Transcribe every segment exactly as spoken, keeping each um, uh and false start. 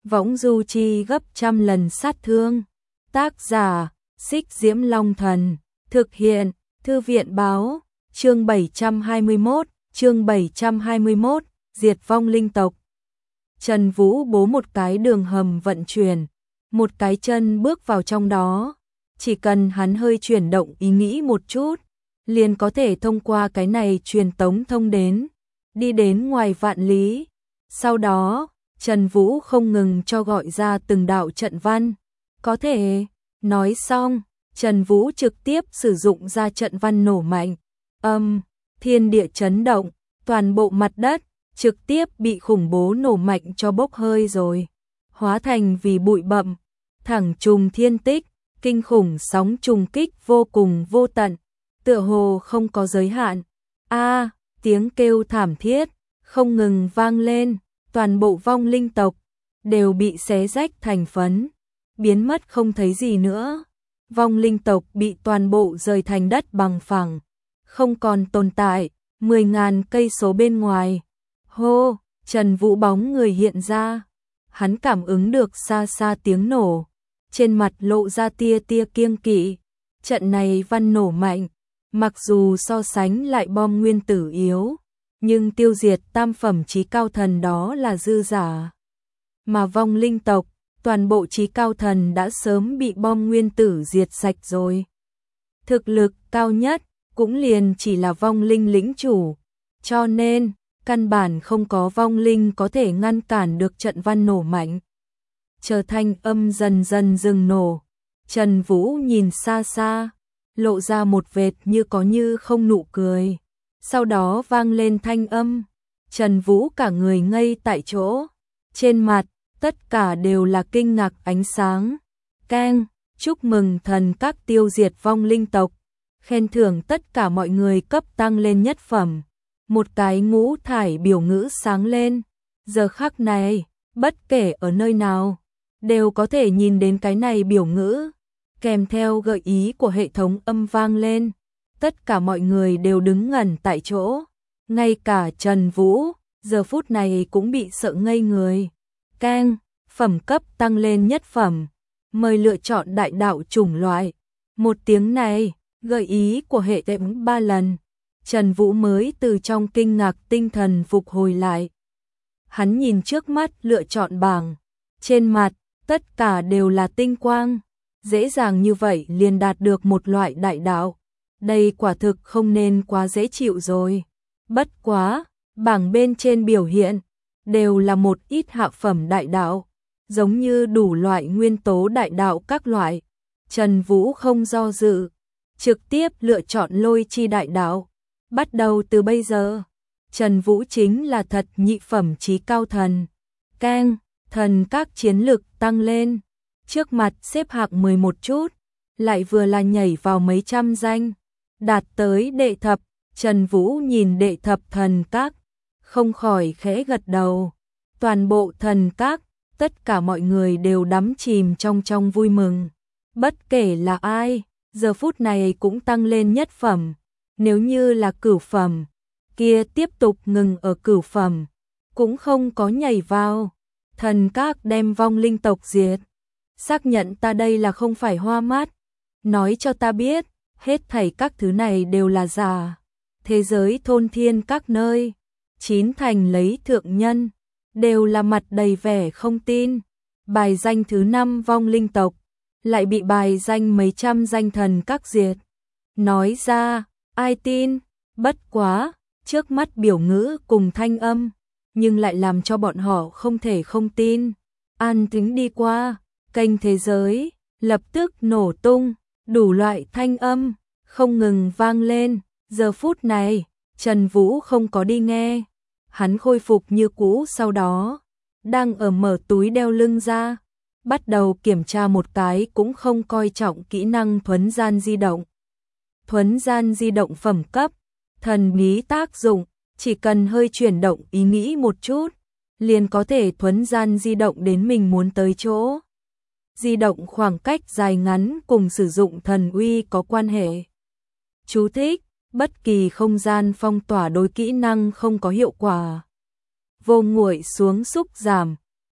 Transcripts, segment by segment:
võng du chi gấp trăm lần sát thương. Tác giả, Xích Diễm Long Thần. Thực hiện, Thư viện báo. Chương bảy trăm hai mươi mốt, chương bảy trăm hai mươi mốt, diệt vong linh tộc. Trần Vũ bố một cái đường hầm vận chuyển, một cái chân bước vào trong đó. Chỉ cần hắn hơi chuyển động ý nghĩ một chút, liền có thể thông qua cái này truyền tống thông đến, đi đến ngoài vạn lý. Sau đó, Trần Vũ không ngừng cho gọi ra từng đạo trận văn. Có thể, nói xong, Trần Vũ trực tiếp sử dụng ra trận văn nổ mạnh. Âm, thiên địa chấn động, toàn bộ mặt đất trực tiếp bị khủng bố nổ mạnh cho bốc hơi rồi, hóa thành vì bụi bặm, thẳng trùng thiên tích, kinh khủng sóng trùng kích vô cùng vô tận, tựa hồ không có giới hạn. A, tiếng kêu thảm thiết không ngừng vang lên, toàn bộ vong linh tộc đều bị xé rách thành phấn, biến mất không thấy gì nữa. Vong linh tộc bị toàn bộ rời thành đất bằng phẳng, không còn tồn tại, mười ngàn cây số bên ngoài. Hô, Trần Vũ bóng người hiện ra, hắn cảm ứng được xa xa tiếng nổ, trên mặt lộ ra tia tia kiêng kỵ. Trận này văn nổ mạnh, mặc dù so sánh lại bom nguyên tử yếu, nhưng tiêu diệt tam phẩm chí cao thần đó là dư giả. Mà vong linh tộc, toàn bộ chí cao thần đã sớm bị bom nguyên tử diệt sạch rồi. Thực lực cao nhất cũng liền chỉ là vong linh lĩnh chủ, cho nên căn bản không có vong linh có thể ngăn cản được trận văn nổ mạnh. Chờ thanh âm dần dần dừng nổ, Trần Vũ nhìn xa xa, lộ ra một vệt như có như không nụ cười. Sau đó vang lên thanh âm, Trần Vũ cả người ngây tại chỗ, trên mặt tất cả đều là kinh ngạc ánh sáng. Keng, chúc mừng thần các tiêu diệt vong linh tộc, khen thưởng tất cả mọi người cấp tăng lên nhất phẩm. Một cái ngũ thải biểu ngữ sáng lên, giờ khắc này, bất kể ở nơi nào, đều có thể nhìn đến cái này biểu ngữ, kèm theo gợi ý của hệ thống âm vang lên. Tất cả mọi người đều đứng ngẩn tại chỗ, ngay cả Trần Vũ, giờ phút này cũng bị sợ ngây người. Keng, phẩm cấp tăng lên nhất phẩm, mời lựa chọn đại đạo chủng loại. Một tiếng này, gợi ý của hệ thống ba lần, Trần Vũ mới từ trong kinh ngạc tinh thần phục hồi lại. Hắn nhìn trước mắt lựa chọn bảng, trên mặt, tất cả đều là tinh quang, dễ dàng như vậy liền đạt được một loại đại đạo. Đây quả thực không nên quá dễ chịu rồi. Bất quá, bảng bên trên biểu hiện, đều là một ít hạ phẩm đại đạo, giống như đủ loại nguyên tố đại đạo các loại. Trần Vũ không do dự, trực tiếp lựa chọn lôi chi đại đạo. Bắt đầu từ bây giờ, Trần Vũ chính là thật nhị phẩm chí cao thần. Keng, thần các chiến lực tăng lên, trước mặt xếp hạng mười một chút, lại vừa là nhảy vào mấy trăm danh, đạt tới đệ thập. Trần Vũ nhìn đệ thập thần các, không khỏi khẽ gật đầu. Toàn bộ thần các, tất cả mọi người đều đắm chìm trong trong vui mừng. Bất kể là ai, giờ phút này cũng tăng lên nhất phẩm. Nếu như là cửu phẩm, kia tiếp tục ngừng ở cửu phẩm, cũng không có nhảy vào. Thần các đem vong linh tộc diệt, xác nhận ta đây là không phải hoa mắt, nói cho ta biết, hết thảy các thứ này đều là giả. Thế giới thôn thiên các nơi, chín thành lấy thượng nhân, đều là mặt đầy vẻ không tin. Bài danh thứ năm vong linh tộc, lại bị bài danh mấy trăm danh thần các diệt. Nói ra, ai tin? Bất quá, trước mắt biểu ngữ cùng thanh âm, nhưng lại làm cho bọn họ không thể không tin. An tính đi qua, kênh thế giới, lập tức nổ tung, đủ loại thanh âm, không ngừng vang lên. Giờ phút này, Trần Vũ không có đi nghe, hắn khôi phục như cũ, sau đó, đang ở mở túi đeo lưng ra, bắt đầu kiểm tra một cái cũng không coi trọng kỹ năng thuấn gian di động. Thuấn gian di động phẩm cấp, thần bí tác dụng, chỉ cần hơi chuyển động ý nghĩ một chút, liền có thể thuấn gian di động đến mình muốn tới chỗ. Di động khoảng cách dài ngắn cùng sử dụng thần uy có quan hệ. Chú thích, bất kỳ không gian phong tỏa đối kỹ năng không có hiệu quả. Vô nguội xuống xúc giảm,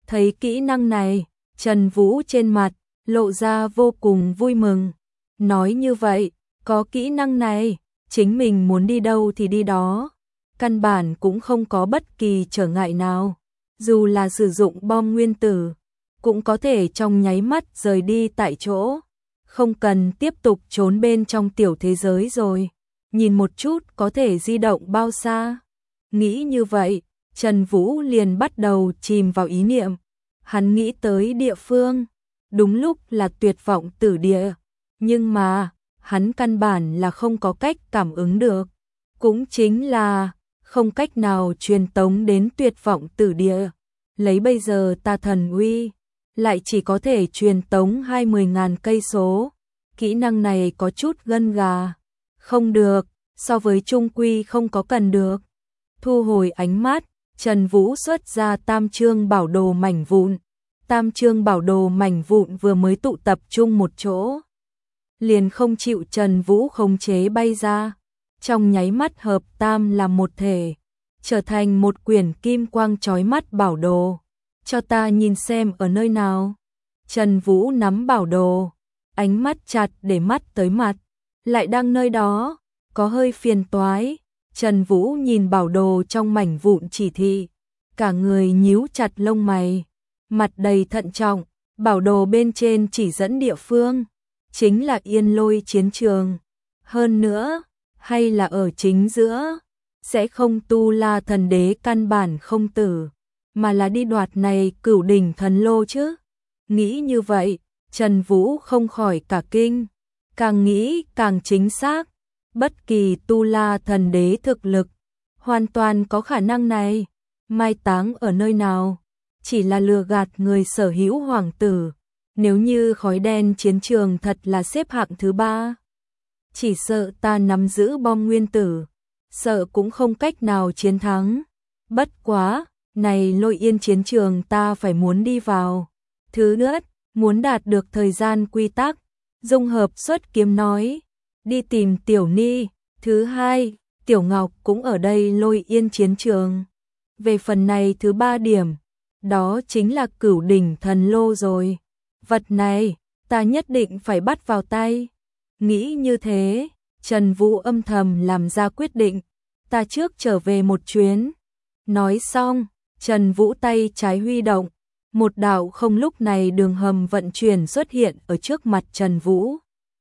Thấy kỹ năng này, Trần Vũ trên mặt lộ ra vô cùng vui mừng. Nói như vậy, có kỹ năng này, chính mình muốn đi đâu thì đi đó. Căn bản cũng không có bất kỳ trở ngại nào. Dù là sử dụng bom nguyên tử, cũng có thể trong nháy mắt rời đi tại chỗ. Không cần tiếp tục trốn bên trong tiểu thế giới rồi. Nhìn một chút có thể di động bao xa. Nghĩ như vậy, Trần Vũ liền bắt đầu chìm vào ý niệm. Hắn nghĩ tới địa phương, đúng lúc là tuyệt vọng tử địa. Nhưng mà, hắn căn bản là không có cách cảm ứng được. Cũng chính là không cách nào truyền tống đến tuyệt vọng tử địa. Lấy bây giờ ta thần uy, lại chỉ có thể truyền tống hai mươi ngàn cây số. Kỹ năng này có chút gân gà. Không được, so với trung quy không có cần được. Thu hồi ánh mắt, Trần Vũ xuất ra tam chương bảo đồ mảnh vụn. Tam chương bảo đồ mảnh vụn vừa mới tụ tập chung một chỗ, liền không chịu Trần Vũ khống chế bay ra. Trong nháy mắt hợp tam làm một thể, trở thành một quyển kim quang chói mắt bảo đồ. Cho ta nhìn xem ở nơi nào. Trần Vũ nắm bảo đồ, ánh mắt chặt để mắt tới mặt, lại đang nơi đó, có hơi phiền toái. Trần Vũ nhìn bảo đồ trong mảnh vụn chỉ thị, cả người nhíu chặt lông mày, mặt đầy thận trọng. Bảo đồ bên trên chỉ dẫn địa phương, chính là Yên Lôi chiến trường. Hơn nữa, hay là ở chính giữa, sẽ không tu La thần đế căn bản không tử, mà là đi đoạt này Cửu đỉnh thần lô chứ. Nghĩ như vậy, Trần Vũ không khỏi cả kinh, càng nghĩ càng chính xác. Bất kỳ tu La thần đế thực lực, hoàn toàn có khả năng này. Mai táng ở nơi nào, chỉ là lừa gạt người sở hữu hoàng tử. Nếu như khói đen chiến trường thật là xếp hạng thứ ba, chỉ sợ ta nắm giữ bom nguyên tử, sợ cũng không cách nào chiến thắng. Bất quá, này Lôi Yên chiến trường ta phải muốn đi vào. Thứ nữa, muốn đạt được thời gian quy tắc. Dung Hợp xuất kiếm nói, đi tìm Tiểu Ni. Thứ hai, Tiểu Ngọc cũng ở đây Lôi Yên chiến trường. Về phần này thứ ba điểm, đó chính là Cửu đỉnh thần lô rồi. Vật này, ta nhất định phải bắt vào tay. Nghĩ như thế, Trần Vũ âm thầm làm ra quyết định. Ta trước trở về một chuyến. Nói xong, Trần Vũ tay trái huy động. Một đạo không lúc này đường hầm vận chuyển xuất hiện ở trước mặt Trần Vũ.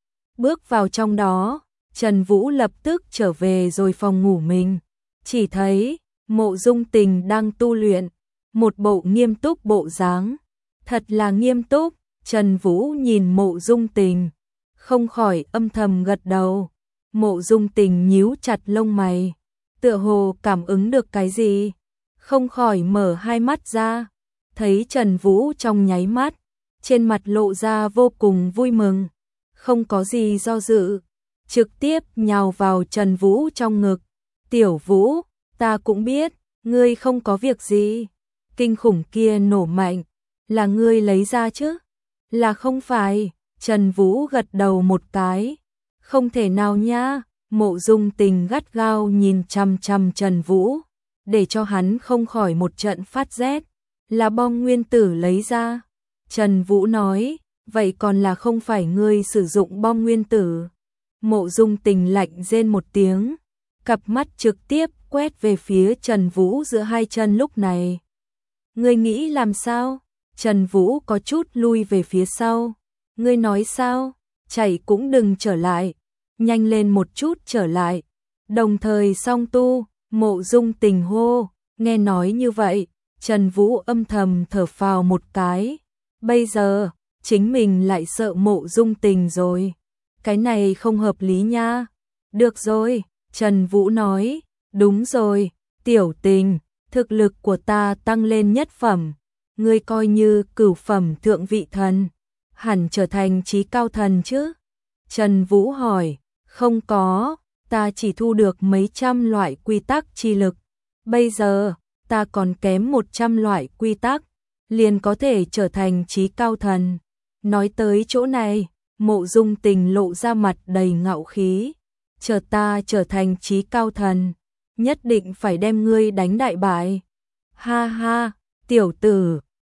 Bước vào trong đó, Trần Vũ lập tức trở về rồi phòng ngủ mình. Chỉ thấy, Mộ Dung Tình đang tu luyện. Một bộ nghiêm túc bộ dáng. Thật là nghiêm túc. Trần Vũ nhìn Mộ Dung Tình, không khỏi âm thầm gật đầu. Mộ Dung Tình nhíu chặt lông mày, tựa hồ cảm ứng được cái gì, không khỏi mở hai mắt ra. Thấy Trần Vũ trong nháy mắt, trên mặt lộ ra vô cùng vui mừng, không có gì do dự, trực tiếp nhào vào Trần Vũ trong ngực. Tiểu Vũ, ta cũng biết, ngươi không có việc gì. Kinh khủng kia nổ mạnh, là ngươi lấy ra chứ? Là không phải. Trần Vũ gật đầu một cái. Không thể nào nha. Mộ Dung Tình gắt gao nhìn chằm chằm Trần Vũ, để cho hắn không khỏi một trận phát rét. Là bom nguyên tử lấy ra. Trần Vũ nói, vậy còn là không phải ngươi sử dụng bom nguyên tử? Mộ Dung Tình lạnh rên một tiếng, cặp mắt trực tiếp quét về phía Trần Vũ giữa hai chân lúc này. Ngươi nghĩ làm sao? Trần Vũ có chút lui về phía sau. Ngươi nói sao? Chạy cũng đừng trở lại. Nhanh lên một chút trở lại. Đồng thời song tu, Mộ Dung Tình hô. Nghe nói như vậy, Trần Vũ âm thầm thở phào một cái. Bây giờ, chính mình lại sợ Mộ Dung Tình rồi. Cái này không hợp lý nha. Được rồi, Trần Vũ nói. Đúng rồi, Tiểu Tình, thực lực của ta tăng lên nhất phẩm. Ngươi coi như cửu phẩm thượng vị thần, hẳn trở thành chí cao thần chứ? Trần Vũ hỏi. Không có, ta chỉ thu được mấy trăm loại quy tắc chi lực. Bây giờ, ta còn kém một trăm loại quy tắc, liền có thể trở thành chí cao thần. Nói tới chỗ này, Mộ Dung Tình lộ ra mặt đầy ngạo khí. Chờ ta trở thành chí cao thần, nhất định phải đem ngươi đánh đại bại. Ha ha, tiểu tử,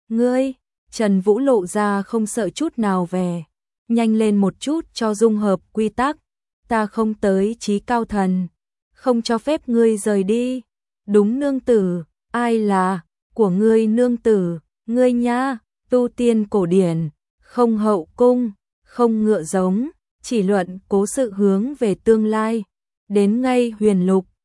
Ngươi, Trần Vũ lộ ra không sợ chút nào về. Nhanh lên một chút cho dung hợp quy tắc. Ta không tới chí cao thần. Không cho phép ngươi rời đi. Đúng nương tử, ai là, của ngươi nương tử, ngươi nha, tu tiên cổ điển, không hậu cung, không ngựa giống, chỉ luận cố sự hướng về tương lai. Đến ngay huyền lục,